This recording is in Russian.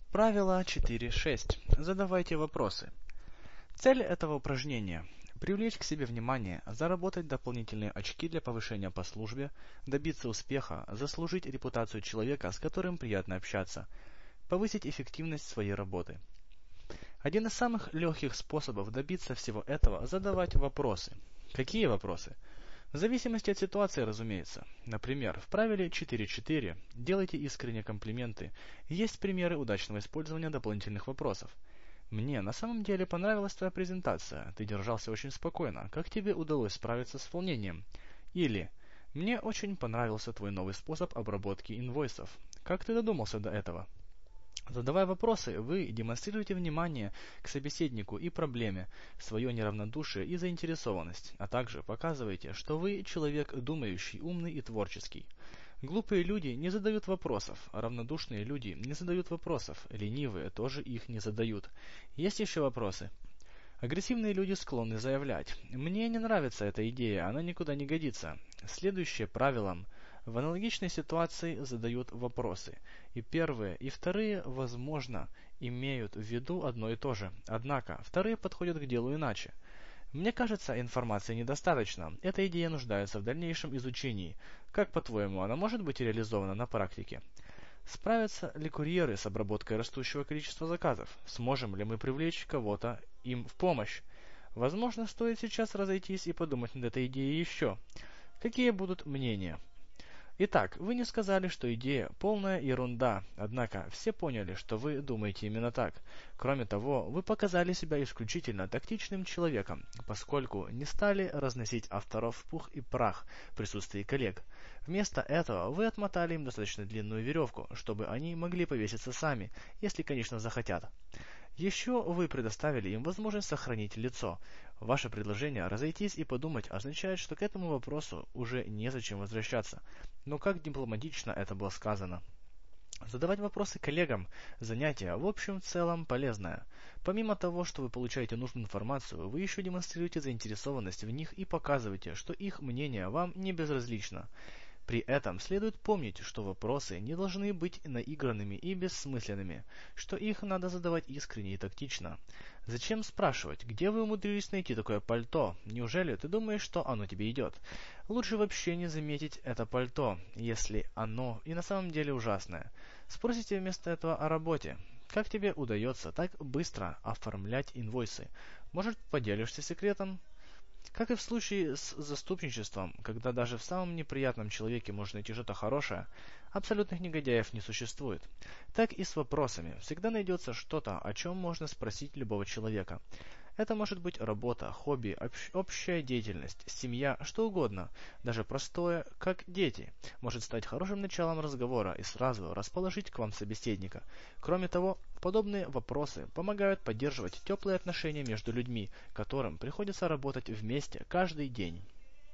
Правило 4.6. Задавайте вопросы. Цель этого упражнения – привлечь к себе внимание, заработать дополнительные очки для повышения по службе, добиться успеха, заслужить репутацию человека, с которым приятно общаться, повысить эффективность своей работы. Один из самых легких способов добиться всего этого – задавать вопросы. Какие вопросы? В зависимости от ситуации, разумеется. Например, в правиле 4.4 делайте искренние комплименты. Есть примеры удачного использования дополнительных вопросов. Мне на самом деле понравилась твоя презентация. Ты держался очень спокойно. Как тебе удалось справиться с волнением? Или мне очень понравился твой новый способ обработки инвойсов. Как ты додумался до этого? Задавая вопросы, вы демонстрируете внимание к собеседнику и проблеме, свое неравнодушие и заинтересованность, а также показываете, что вы человек думающий, умный и творческий. Глупые люди не задают вопросов, а равнодушные люди не задают вопросов, ленивые тоже их не задают. Есть еще вопросы? Агрессивные люди склонны заявлять: «Мне не нравится эта идея, она никуда не годится». Следующее правило: в аналогичной ситуации задают вопросы. И первые, и вторые, возможно, имеют в виду одно и то же. Однако, вторые подходят к делу иначе. Мне кажется, информации недостаточно. Эта идея нуждается в дальнейшем изучении. Как, по-твоему, она может быть реализована на практике? Справятся ли курьеры с обработкой растущего количества заказов? Сможем ли мы привлечь кого-то им в помощь? Возможно, стоит сейчас разойтись и подумать над этой идеей еще. Какие будут мнения? Итак, вы не сказали, что идея полная ерунда, однако все поняли, что вы думаете именно так. Кроме того, вы показали себя исключительно тактичным человеком, поскольку не стали разносить авторов в пух и прах в присутствии коллег. Вместо этого вы отмотали им достаточно длинную веревку, чтобы они могли повеситься сами, если, конечно, захотят. Еще вы предоставили им возможность сохранить лицо. Ваше предложение разойтись и подумать означает, что к этому вопросу уже незачем возвращаться. Но как дипломатично это было сказано. Задавать вопросы коллегам – занятие в общем целом полезное. Помимо того, что вы получаете нужную информацию, вы еще демонстрируете заинтересованность в них и показываете, что их мнение вам не безразлично. При этом следует помнить, что вопросы не должны быть наигранными и бессмысленными, что их надо задавать искренне и тактично. Зачем спрашивать, где вы умудрились найти такое пальто? Неужели ты думаешь, что оно тебе идет? Лучше вообще не заметить это пальто, если оно и на самом деле ужасное. Спросите вместо этого о работе. Как тебе удается так быстро оформлять инвойсы? Может, поделишься секретом? Как и в случае с заступничеством, когда даже в самом неприятном человеке можно найти что-то хорошее, абсолютных негодяев не существует. Так и с вопросами. Всегда найдется что-то, о чем можно спросить любого человека. Это может быть работа, хобби, общая деятельность, семья, что угодно. Даже простое, как дети, может стать хорошим началом разговора и сразу расположить к вам собеседника. Кроме того, подобные вопросы помогают поддерживать теплые отношения между людьми, которым приходится работать вместе каждый день.